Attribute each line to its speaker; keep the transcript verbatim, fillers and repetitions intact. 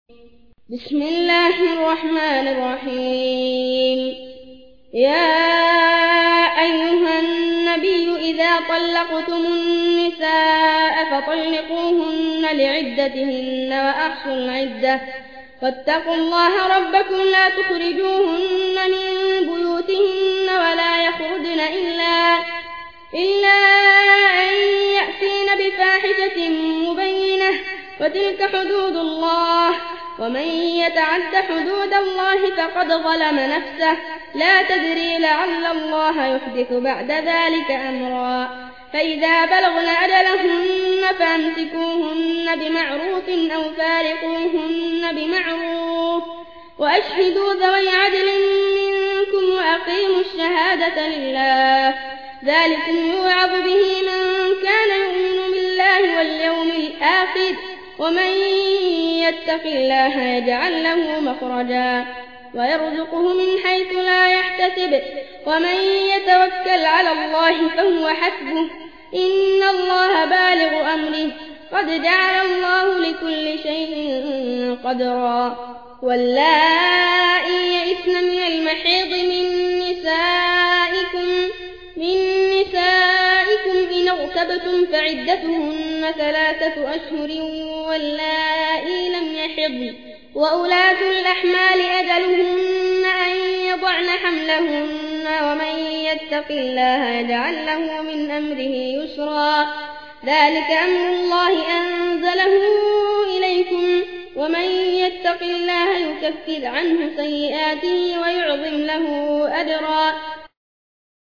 Speaker 1: بسم الله الرحمن الرحيم. يا أيها النبي إذا طلقتم النساء فطلقوهن لعدتهن وأحصوا العدة واتقوا الله ربكم لا تخرجوهن من بيوتهن ولا يخرجن إلا, إلا أن يأتين بفاحشة مبينة وتلك حدود الله ومن يتعد حدود الله فقد ظلم نفسه لا تدري لعل الله يحدث بعد ذلك أمرا. فإذا بلغن أجلهن فامسكوهن بمعروف أو فارقوهن بمعروف وأشهدوا ذوي عدل منكم وأقيموا الشهادة لله ذلكم يوعظ به من كان يؤمن بالله واليوم الآخر ومن يتق الله يجعل له مخرجا ويرزقه من حيث لا يحتسب ومن يتوكل على الله فهو حسبه إن الله بالغ أمره قد جعل الله لكل شيء قدرا. واللائي يئسن من المحيض من نسائكم من نسائكم إن ارتبتم فعدتهن ثلاثة أشهر واللائي لم يحضن وأولاة الأحمال أجلهن أن يضعن حملهن ومن يتق الله يجعل له من أمره يسرا. ذلك أمر الله أنزله إليكم ومن يتق الله يكفر عنه سيئاته ويعظم له أجرا.